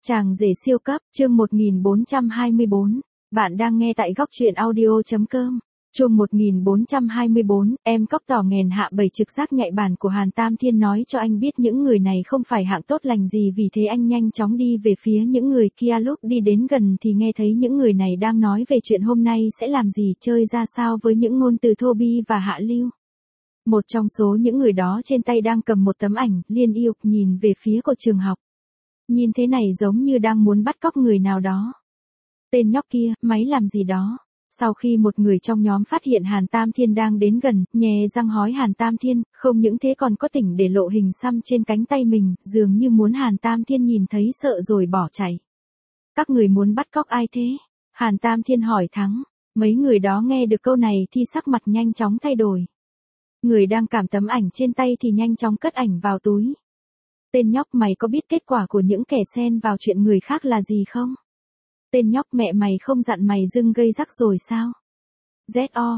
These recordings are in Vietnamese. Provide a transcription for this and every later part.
Chàng rể siêu cấp, chương 1424. Bạn đang nghe tại góc truyện audio.com. Chương 1424, em cóc tỏ nghèn hạ bảy trực giác nhạy bản của Hàn Tam Thiên nói cho anh biết những người này không phải hạng tốt lành gì, vì thế anh nhanh chóng đi về phía những người kia. Lúc đi đến gần thì nghe thấy những người này đang nói về chuyện hôm nay sẽ làm gì, chơi ra sao với những ngôn từ thô bi và hạ lưu. Một trong số những người đó trên tay đang cầm một tấm ảnh liên yêu, nhìn về phía của trường học. Nhìn thế này giống như đang muốn bắt cóc người nào đó. Tên nhóc kia, máy làm gì đó? Sau khi một người trong nhóm phát hiện Hàn Tam Thiên đang đến gần, nhè răng hói Hàn Tam Thiên, không những thế còn có tỉnh để lộ hình xăm trên cánh tay mình, dường như muốn Hàn Tam Thiên nhìn thấy sợ rồi bỏ chạy. Các người muốn bắt cóc ai thế? Hàn Tam Thiên hỏi thắng. Mấy người đó nghe được câu này thì sắc mặt nhanh chóng thay đổi. Người đang cảm tấm ảnh trên tay thì nhanh chóng cất ảnh vào túi. Tên nhóc, mày có biết kết quả của những kẻ xen vào chuyện người khác là gì không? Tên nhóc, mẹ mày không dặn mày dưng gây rắc rồi sao? ZO,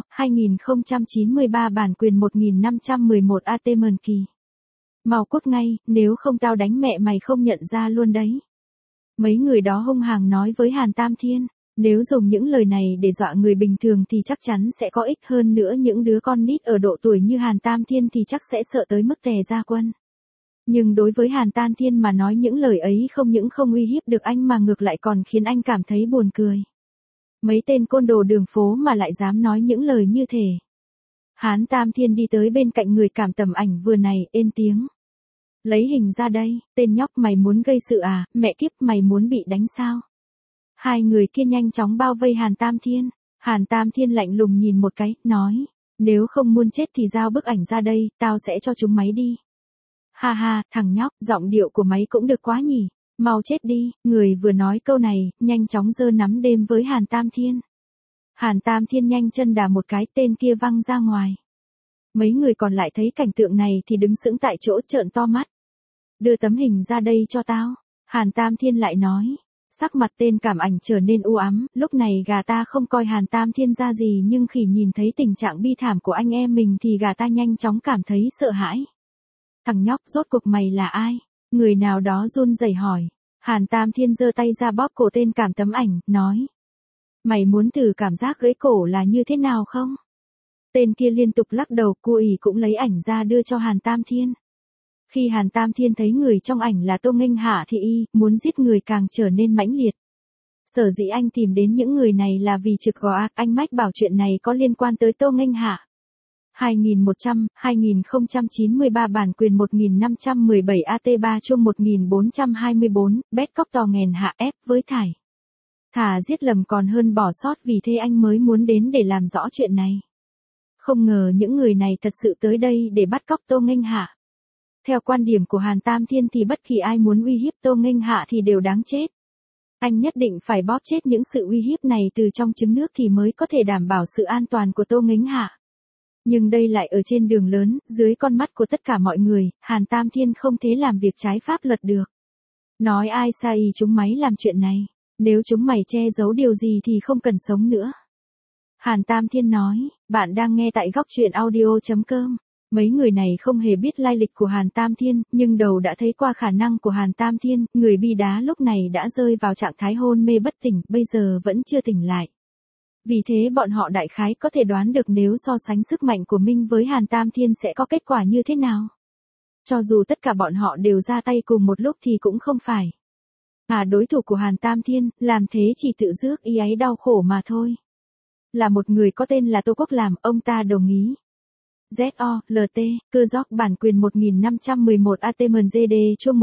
2093 bản quyền 1511 ATM kỳ. Mau cút ngay, nếu không tao đánh mẹ mày không nhận ra luôn đấy. Mấy người đó hung hăng nói với Hàn Tam Thiên. Nếu dùng những lời này để dọa người bình thường thì chắc chắn sẽ có ích, hơn nữa những đứa con nít ở độ tuổi như Hàn Tam Thiên thì chắc sẽ sợ tới mức tè ra quần. Nhưng đối với Hàn Tam Thiên mà nói những lời ấy không những không uy hiếp được anh mà ngược lại còn khiến anh cảm thấy buồn cười. Mấy tên côn đồ đường phố mà lại dám nói những lời như thế. Hàn Tam Thiên đi tới bên cạnh người cảm tầm ảnh vừa này, ên tiếng. Lấy hình ra đây, tên nhóc, mày muốn gây sự à, mẹ kiếp, mày muốn bị đánh sao? Hai người kia nhanh chóng bao vây Hàn Tam Thiên. Hàn Tam Thiên lạnh lùng nhìn một cái, nói. Nếu không muốn chết thì giao bức ảnh ra đây, tao sẽ cho chúng máy đi. Ha ha, thằng nhóc, giọng điệu của máy cũng được quá nhỉ. Mau chết đi. Người vừa nói câu này, nhanh chóng giơ nắm đêm với Hàn Tam Thiên. Hàn Tam Thiên nhanh chân đá một cái, tên kia văng ra ngoài. Mấy người còn lại thấy cảnh tượng này thì đứng sững tại chỗ trợn to mắt. Đưa tấm hình ra đây cho tao. Hàn Tam Thiên lại nói. Sắc mặt tên cảm ảnh trở nên u ám, lúc này gà ta không coi Hàn Tam Thiên ra gì, nhưng khi nhìn thấy tình trạng bi thảm của anh em mình thì gà ta nhanh chóng cảm thấy sợ hãi. Thằng nhóc, rốt cuộc mày là ai? Người nào đó run rẩy hỏi. Hàn Tam Thiên giơ tay ra bóp cổ tên cảm tấm ảnh, nói. Mày muốn thử cảm giác gãy cổ là như thế nào không? Tên kia liên tục lắc đầu, cô ỉ cũng lấy ảnh ra đưa cho Hàn Tam Thiên. Khi Hàn Tam Thiên thấy người trong ảnh là Tô Nghênh Hạ thì muốn giết người càng trở nên mãnh liệt. Sở dĩ anh tìm đến những người này là vì trực gò ác, anh mách bảo chuyện này có liên quan tới Tô Nghênh Hạ. 2093 bản quyền 1517 AT3 chương 1424, bét cóc tò nghèn hạ ép với thải. Thà giết lầm còn hơn bỏ sót, vì thế anh mới muốn đến để làm rõ chuyện này. Không ngờ những người này thật sự tới đây để bắt cóc Tô Nghênh Hạ. Theo quan điểm của Hàn Tam Thiên thì bất kỳ ai muốn uy hiếp Tô Nghênh Hạ thì đều đáng chết. Anh nhất định phải bóp chết những sự uy hiếp này từ trong trứng nước thì mới có thể đảm bảo sự an toàn của Tô Nghênh Hạ. Nhưng đây lại ở trên đường lớn, dưới con mắt của tất cả mọi người, Hàn Tam Thiên không thể làm việc trái pháp luật được. Nói ai sai chúng máy làm chuyện này, nếu chúng mày che giấu điều gì thì không cần sống nữa. Hàn Tam Thiên nói, bạn đang nghe tại góc truyện audio.com. Mấy người này không hề biết lai lịch của Hàn Tam Thiên, nhưng đầu đã thấy qua khả năng của Hàn Tam Thiên, người bi đá lúc này đã rơi vào trạng thái hôn mê bất tỉnh, bây giờ vẫn chưa tỉnh lại. Vì thế bọn họ đại khái có thể đoán được nếu so sánh sức mạnh của Minh với Hàn Tam Thiên sẽ có kết quả như thế nào. Cho dù tất cả bọn họ đều ra tay cùng một lúc thì cũng không phải. Đối thủ của Hàn Tam Thiên, làm thế chỉ tự rước ý ấy đau khổ mà thôi. Là một người có tên là Tô Quốc Làm, ông ta đồng ý. ZO, LT, cơ gióc bản quyền 1511 ATMGD chương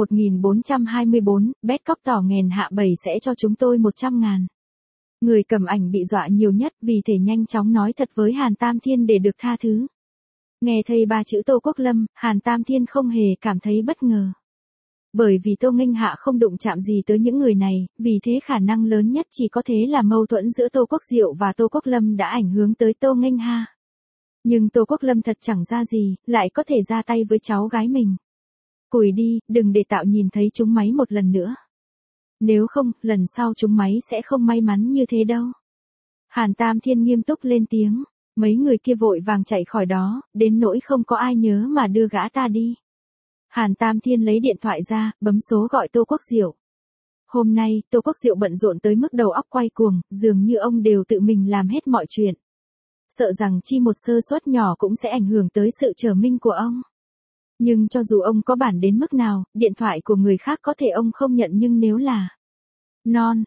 1424, bét cóc tỏ nghèn hạ bảy sẽ cho chúng tôi 100.000. Người cầm ảnh bị dọa nhiều nhất, vì thể nhanh chóng nói thật với Hàn Tam Thiên để được tha thứ. Nghe thấy ba chữ Tô Quốc Lâm, Hàn Tam Thiên không hề cảm thấy bất ngờ. Bởi vì Tô Nghênh Hạ không đụng chạm gì tới những người này, vì thế khả năng lớn nhất chỉ có thế là mâu thuẫn giữa Tô Quốc Diệu và Tô Quốc Lâm đã ảnh hưởng tới Tô Nghênh Hạ. Nhưng Tô Quốc Lâm thật chẳng ra gì, lại có thể ra tay với cháu gái mình. Cùi đi, đừng để tạo nhìn thấy chúng máy một lần nữa. Nếu không, lần sau chúng máy sẽ không may mắn như thế đâu. Hàn Tam Thiên nghiêm túc lên tiếng. Mấy người kia vội vàng chạy khỏi đó, đến nỗi không có ai nhớ mà đưa gã ta đi. Hàn Tam Thiên lấy điện thoại ra, bấm số gọi Tô Quốc Diệu. Hôm nay, Tô Quốc Diệu bận rộn tới mức đầu óc quay cuồng, dường như ông đều tự mình làm hết mọi chuyện. Sợ rằng chi một sơ suất nhỏ cũng sẽ ảnh hưởng tới sự trở mình của ông. Nhưng cho dù ông có bản đến mức nào, điện thoại của người khác có thể ông không nhận, nhưng nếu là Non,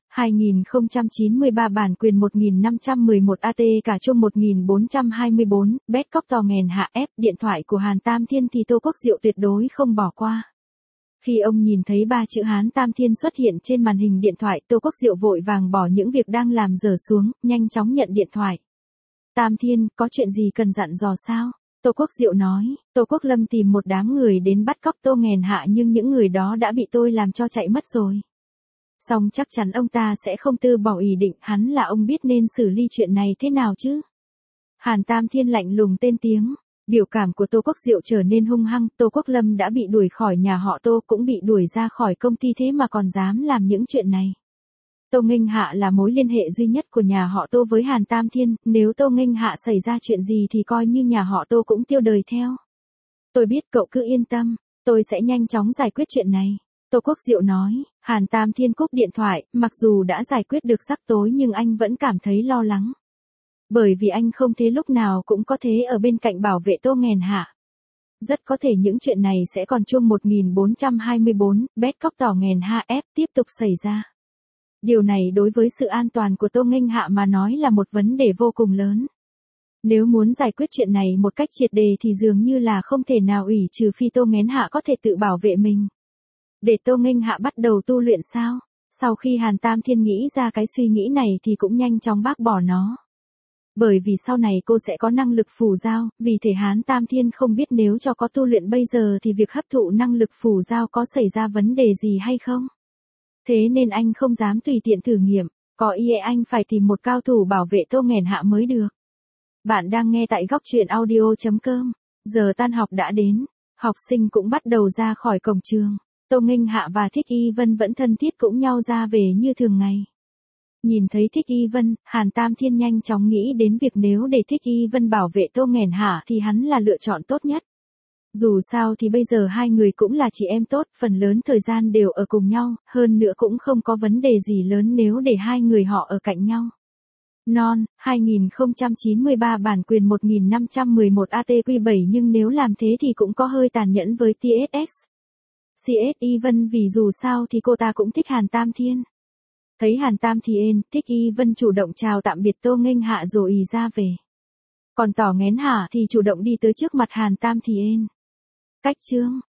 2093 bản quyền 1511 AT cả chung 1424, bét cóc tò nghèn hạ ép, điện thoại của Hàn Tam Thiên thì Tô Quốc Diệu tuyệt đối không bỏ qua. Khi ông nhìn thấy 3 chữ Hán Tam Thiên xuất hiện trên màn hình điện thoại, Tô Quốc Diệu vội vàng bỏ những việc đang làm dở xuống, nhanh chóng nhận điện thoại. Tam Thiên, có chuyện gì cần dặn dò sao? Tô Quốc Diệu nói, Tô Quốc Lâm tìm một đám người đến bắt cóc Tô nghèn hạ, nhưng những người đó đã bị tôi làm cho chạy mất rồi. Song chắc chắn ông ta sẽ không từ bỏ ý định, hắn là ông biết nên xử lý chuyện này thế nào chứ? Hàn Tam Thiên lạnh lùng tên tiếng. Biểu cảm của Tô Quốc Diệu trở nên hung hăng, Tô Quốc Lâm đã bị đuổi khỏi nhà họ Tô, cũng bị đuổi ra khỏi công ty, thế mà còn dám làm những chuyện này. Tô Nghênh Hạ là mối liên hệ duy nhất của nhà họ Tô với Hàn Tam Thiên, nếu Tô Nghênh Hạ xảy ra chuyện gì thì coi như nhà họ Tô cũng tiêu đời theo. Tôi biết, cậu cứ yên tâm, tôi sẽ nhanh chóng giải quyết chuyện này. Tô Quốc Diệu nói. Hàn Tam Thiên cúp điện thoại, mặc dù đã giải quyết được rắc rối nhưng anh vẫn cảm thấy lo lắng. Bởi vì anh không thể lúc nào cũng có thể ở bên cạnh bảo vệ Tô nghèn hạ. Rất có thể những chuyện này sẽ còn chung 1424, bét cóc tỏ nghèn hạ ép tiếp tục xảy ra. Điều này đối với sự an toàn của Tô nghênh hạ mà nói là một vấn đề vô cùng lớn. Nếu muốn giải quyết chuyện này một cách triệt đề thì dường như là không thể nào, ủy trừ phi Tô nghèn hạ có thể tự bảo vệ mình. Để Tô nghênh hạ bắt đầu tu luyện sao? Sau khi Hàn Tam Thiên nghĩ ra cái suy nghĩ này thì cũng nhanh chóng bác bỏ nó. Bởi vì sau này cô sẽ có năng lực phù giao, vì thể Hán Tam Thiên không biết nếu cho có tu luyện bây giờ thì việc hấp thụ năng lực phù giao có xảy ra vấn đề gì hay không. Thế nên anh không dám tùy tiện thử nghiệm, có ý anh phải tìm một cao thủ bảo vệ Tô nghèn hạ mới được. Bạn đang nghe tại góc truyện audio.com, giờ tan học đã đến, học sinh cũng bắt đầu ra khỏi cổng trường. Tô nghênh hạ và Thích Y Vân vẫn thân thiết cũng nhau ra về như thường ngày. Nhìn thấy Thích Y Vân, Hàn Tam Thiên nhanh chóng nghĩ đến việc nếu để Thích Y Vân bảo vệ Tô nghèn hạ thì hắn là lựa chọn tốt nhất. Dù sao thì bây giờ hai người cũng là chị em tốt, phần lớn thời gian đều ở cùng nhau, hơn nữa cũng không có vấn đề gì lớn nếu để hai người họ ở cạnh nhau. Non, 2093 bản quyền 1511 ATQ7, nhưng nếu làm thế thì cũng có hơi tàn nhẫn với TSX. CS Y Vân vì dù sao thì cô ta cũng thích Hàn Tam Thiên. Thấy Hàn Tam Thiên, Thích Y Vân chủ động chào tạm biệt Tô nghênh hạ rồi ý ra về. Còn tỏ nghén hạ thì chủ động đi tới trước mặt Hàn Tam Thiên. Cách chương